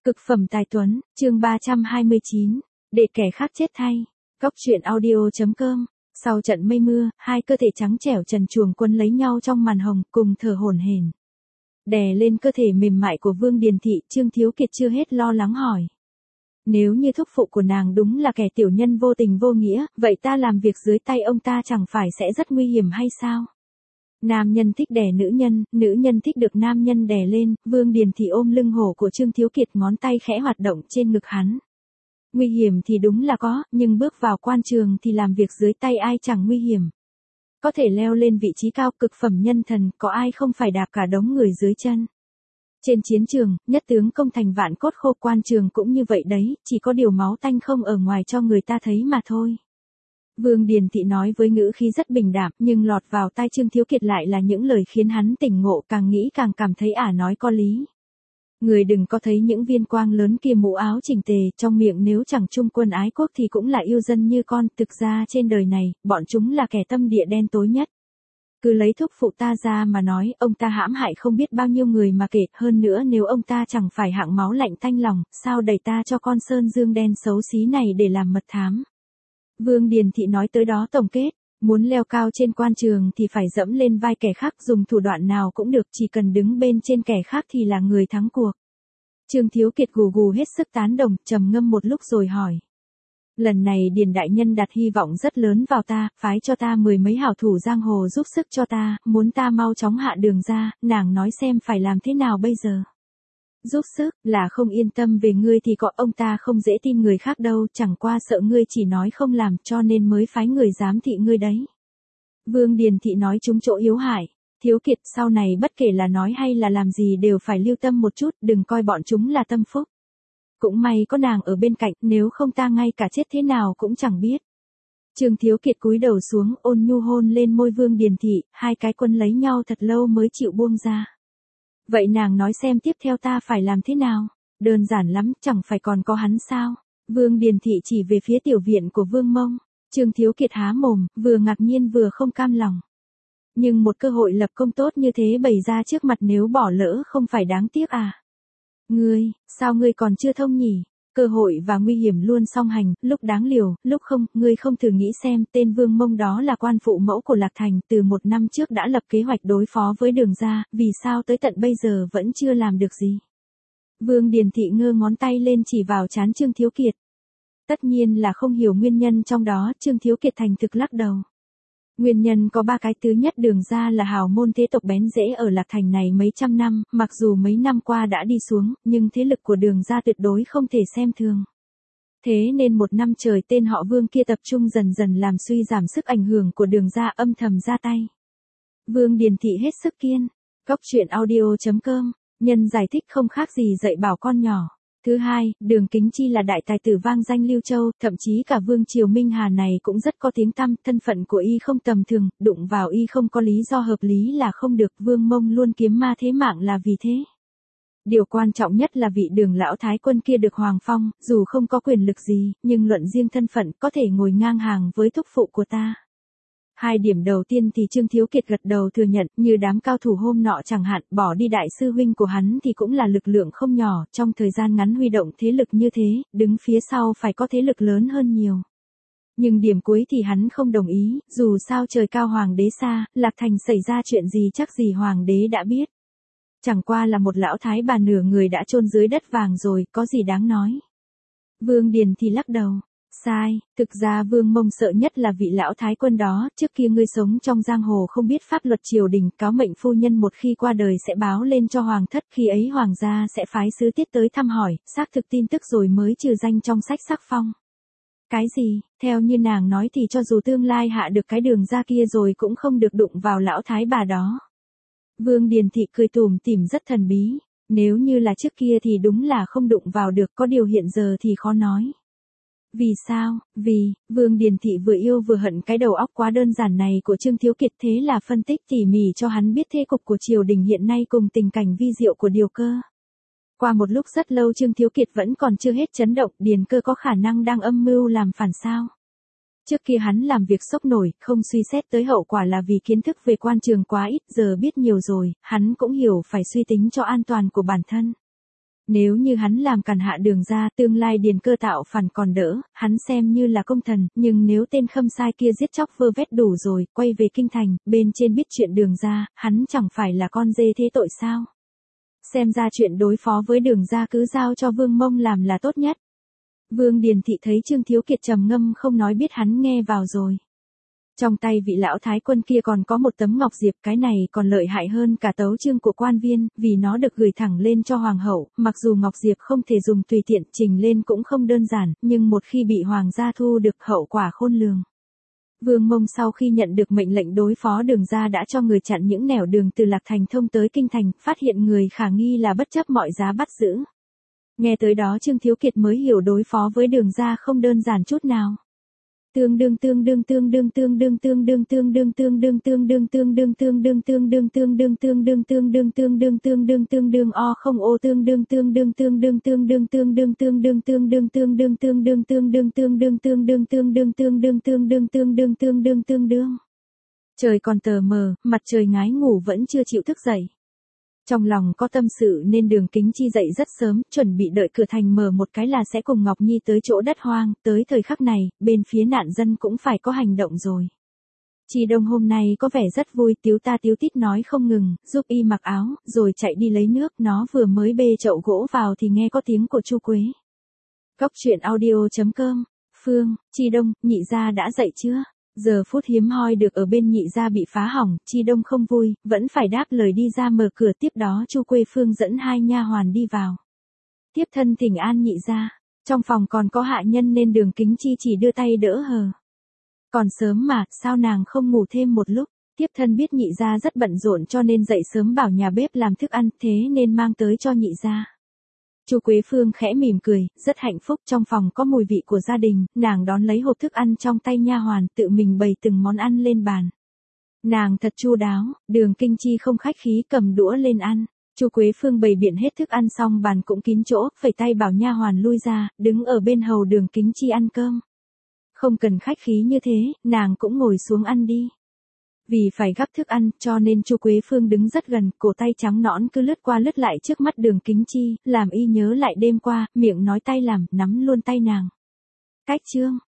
Cực phẩm tài tuấn, chương 329, để kẻ khác chết thay. Góc truyện audio.com. Sau trận mây mưa, hai cơ thể trắng trẻo trần truồng quấn lấy nhau trong màn hồng, cùng thở hổn hển. Đè lên cơ thể mềm mại của Vương Điền Thị, Trương Thiếu Kiệt chưa hết lo lắng hỏi. Nếu như thúc phụ của nàng đúng là kẻ tiểu nhân vô tình vô nghĩa, vậy ta làm việc dưới tay ông ta chẳng phải sẽ rất nguy hiểm hay sao? Nam nhân thích đè nữ nhân thích được nam nhân đè lên, Vương Điền Thị ôm lưng hổ của Trương Thiếu Kiệt, ngón tay khẽ hoạt động trên ngực hắn. Nguy hiểm thì đúng là có, nhưng bước vào quan trường thì làm việc dưới tay ai chẳng nguy hiểm. Có thể leo lên vị trí cao, cực phẩm nhân thần, có ai không phải đạp cả đống người dưới chân. Trên chiến trường, nhất tướng công thành vạn cốt khô, quan trường cũng như vậy đấy, chỉ có điều máu tanh không ở ngoài cho người ta thấy mà thôi. Vương Điền Thị nói với ngữ khí rất bình đạm, nhưng lọt vào tai Trương Thiếu Kiệt lại là những lời khiến hắn tỉnh ngộ, càng nghĩ càng cảm thấy nói có lý. Người đừng có thấy những viên quang lớn kia mũ áo chỉnh tề, trong miệng nếu chẳng trung quân ái quốc thì cũng là yêu dân như con, thực ra trên đời này, bọn chúng là kẻ tâm địa đen tối nhất. Cứ lấy thúc phụ ta ra mà nói, ông ta hãm hại không biết bao nhiêu người mà kể, hơn nữa nếu ông ta chẳng phải hạng máu lạnh tanh lòng, sao đẩy ta cho con sơn dương đen xấu xí này để làm mật thám. Vương Điền Thị nói tới đó tổng kết, muốn leo cao trên quan trường thì phải dẫm lên vai kẻ khác, dùng thủ đoạn nào cũng được, chỉ cần đứng bên trên kẻ khác thì là người thắng cuộc. Trương Thiếu Kiệt gù gù hết sức tán đồng, trầm ngâm một lúc rồi hỏi. Lần này Điền đại nhân đặt hy vọng rất lớn vào ta, phái cho ta 10 mấy hảo thủ giang hồ giúp sức cho ta, muốn ta mau chóng hạ đường ra, nàng nói xem phải làm thế nào bây giờ. Giúp sức, là không yên tâm về ngươi thì có, ông ta không dễ tin người khác đâu, chẳng qua sợ ngươi chỉ nói không làm cho nên mới phái người giám thị ngươi đấy. Vương Điền Thị nói trúng chỗ yếu hại. Thiếu Kiệt, sau này bất kể là nói hay là làm gì đều phải lưu tâm một chút, đừng coi bọn chúng là tâm phúc. Cũng may có nàng ở bên cạnh, nếu không ta ngay cả chết thế nào cũng chẳng biết. Trương Thiếu Kiệt cúi đầu xuống, ôn nhu hôn lên môi Vương Điền Thị, hai cái quân lấy nhau thật lâu mới chịu buông ra. Vậy nàng nói xem tiếp theo ta phải làm thế nào? Đơn giản lắm, chẳng phải còn có hắn sao? Vương Điền Thị chỉ về phía tiểu viện của Vương Mông. Trương Thiếu Kiệt há mồm, vừa ngạc nhiên vừa không cam lòng. Nhưng một cơ hội lập công tốt như thế bày ra trước mặt, nếu bỏ lỡ không phải đáng tiếc à? Ngươi, sao ngươi còn chưa thông nhỉ? Cơ hội và nguy hiểm luôn song hành, lúc đáng liều, lúc không, ngươi không thử nghĩ xem, tên Vương Mông đó là quan phụ mẫu của Lạc Thành, từ 1 năm trước đã lập kế hoạch đối phó với Đường gia, vì sao tới tận bây giờ vẫn chưa làm được gì? Vương Điền Thị ngơ ngón tay lên chỉ vào trán Trương Thiếu Kiệt. Tất nhiên là không hiểu nguyên nhân trong đó, Trương Thiếu Kiệt thành thực lắc đầu. Nguyên nhân có 3 cái, thứ nhất, Đường gia là hào môn thế tộc bén rễ ở Lạc Thành này mấy trăm năm, mặc dù mấy năm qua đã đi xuống, nhưng thế lực của Đường gia tuyệt đối không thể xem thường. Thế nên 1 năm trời tên họ Vương kia tập trung dần dần làm suy giảm sức ảnh hưởng của Đường gia, âm thầm ra tay. Vương Điền Thị hết sức kiên. Góc truyện audio.com, nhân giải thích không khác gì dạy bảo con nhỏ. Thứ hai, Đường Kính Chi là đại tài tử vang danh Lưu Châu, thậm chí cả Vương triều Minh Hà này cũng rất có tiếng tăm, thân phận của y không tầm thường, đụng vào y không có lý do hợp lý là không được, Vương Mông luôn kiếm ma thế mạng là vì thế. Điều quan trọng nhất là vị Đường lão thái quân kia được hoàng phong, dù không có quyền lực gì, nhưng luận riêng thân phận có thể ngồi ngang hàng với thúc phụ của ta. 2 điểm đầu tiên thì Trương Thiếu Kiệt gật đầu thừa nhận, như đám cao thủ hôm nọ chẳng hạn, bỏ đi đại sư huynh của hắn thì cũng là lực lượng không nhỏ, trong thời gian ngắn huy động thế lực như thế, đứng phía sau phải có thế lực lớn hơn nhiều. Nhưng điểm cuối thì hắn không đồng ý, dù sao trời cao hoàng đế xa, Lạc Thành xảy ra chuyện gì chắc gì hoàng đế đã biết. Chẳng qua là một lão thái bà nửa người đã chôn dưới đất vàng rồi, có gì đáng nói. Vương Điền thì lắc đầu. Sai, thực ra Vương Mông sợ nhất là vị lão thái quân đó, trước kia ngươi sống trong giang hồ không biết pháp luật triều đình, cáo mệnh phu nhân một khi qua đời sẽ báo lên cho hoàng thất, khi ấy hoàng gia sẽ phái sứ tiết tới thăm hỏi, xác thực tin tức rồi mới trừ danh trong sách sắc phong. Cái gì, theo như nàng nói thì cho dù tương lai hạ được cái Đường gia kia rồi cũng không được đụng vào lão thái bà đó. Vương Điền Thị cười tủm tỉm rất thần bí, nếu như là trước kia thì đúng là không đụng vào được, có điều hiện giờ thì khó nói. Vì sao? Vì, Vương Điền Thị vừa yêu vừa hận cái đầu óc quá đơn giản này của Trương Thiếu Kiệt, thế là phân tích tỉ mỉ cho hắn biết thế cục của triều đình hiện nay cùng tình cảnh vi diệu của Điều Cơ. Qua một lúc rất lâu Trương Thiếu Kiệt vẫn còn chưa hết chấn động, Điền Cơ có khả năng đang âm mưu làm phản sao? Trước kia hắn làm việc sốc nổi, không suy xét tới hậu quả là vì kiến thức về quan trường quá ít, giờ biết nhiều rồi, hắn cũng hiểu phải suy tính cho an toàn của bản thân. Nếu như hắn làm càn hạ Đường gia, tương lai Điền Cơ tạo phản còn đỡ, hắn xem như là công thần, nhưng nếu tên khâm sai kia giết chóc vơ vét đủ rồi, quay về kinh thành, bên trên biết chuyện Đường gia, hắn chẳng phải là con dê thế tội sao? Xem ra chuyện đối phó với Đường gia cứ giao cho Vương Mông làm là tốt nhất. Vương Điền Thị thấy Trương Thiếu Kiệt trầm ngâm không nói biết hắn nghe vào rồi. Trong tay vị lão thái quân kia còn có một tấm ngọc diệp, cái này còn lợi hại hơn cả tấu chương của quan viên, vì nó được gửi thẳng lên cho hoàng hậu, mặc dù ngọc diệp không thể dùng tùy tiện, trình lên cũng không đơn giản, nhưng một khi bị hoàng gia thu được hậu quả khôn lường. Vương Mông sau khi nhận được mệnh lệnh đối phó Đường gia đã cho người chặn những nẻo đường từ Lạc Thành thông tới Kinh Thành, phát hiện người khả nghi là bất chấp mọi giá bắt giữ. Nghe tới đó Trương Thiếu Kiệt mới hiểu đối phó với Đường gia không đơn giản chút nào. Tương đương o không ô tương đương Trời còn tờ mờ, mặt trời ngái ngủ vẫn chưa chịu thức dậy. Trong lòng có tâm sự nên Đường Kính Chi dậy rất sớm, chuẩn bị đợi cửa thành mở một cái là sẽ cùng Ngọc Nhi tới chỗ đất hoang, tới thời khắc này, bên phía nạn dân cũng phải có hành động rồi. Chi Đông hôm nay có vẻ rất vui, tíu ta tíu tít nói không ngừng, giúp y mặc áo, rồi chạy đi lấy nước, nó vừa mới bê chậu gỗ vào thì nghe có tiếng của Chu Quế. Cóc truyện audio.com, Phương, Chi Đông, nhị gia đã dậy chưa? Giờ phút hiếm hoi được ở bên nhị gia bị phá hỏng, Chi Đông không vui, vẫn phải đáp lời đi ra mở cửa, tiếp đó Chu Quế Phương dẫn hai nha hoàn đi vào. Tiếp thân thỉnh an nhị gia, trong phòng còn có hạ nhân nên Đường Kính Chi chỉ đưa tay đỡ hờ. Còn sớm mà, sao nàng không ngủ thêm một lúc? Tiếp thân biết nhị gia rất bận rộn cho nên dậy sớm bảo nhà bếp làm thức ăn, thế nên mang tới cho nhị gia. Chu Quế Phương khẽ mỉm cười, rất hạnh phúc, trong phòng có mùi vị của gia đình, nàng đón lấy hộp thức ăn trong tay nha hoàn, tự mình bày từng món ăn lên bàn. Nàng thật chu đáo, Đường Kinh Chi không khách khí cầm đũa lên ăn. Chu Quế Phương bày biện hết thức ăn xong bàn cũng kín chỗ, phẩy tay bảo nha hoàn lui ra, đứng ở bên hầu Đường Kính Chi ăn cơm. Không cần khách khí như thế, nàng cũng ngồi xuống ăn đi. Vì phải gắp thức ăn, cho nên Chu Quế Phương đứng rất gần, cổ tay trắng nõn cứ lướt qua lướt lại trước mắt Đường Kính Chi, làm y nhớ lại đêm qua, miệng nói tay làm, nắm luôn tay nàng. Cách chương,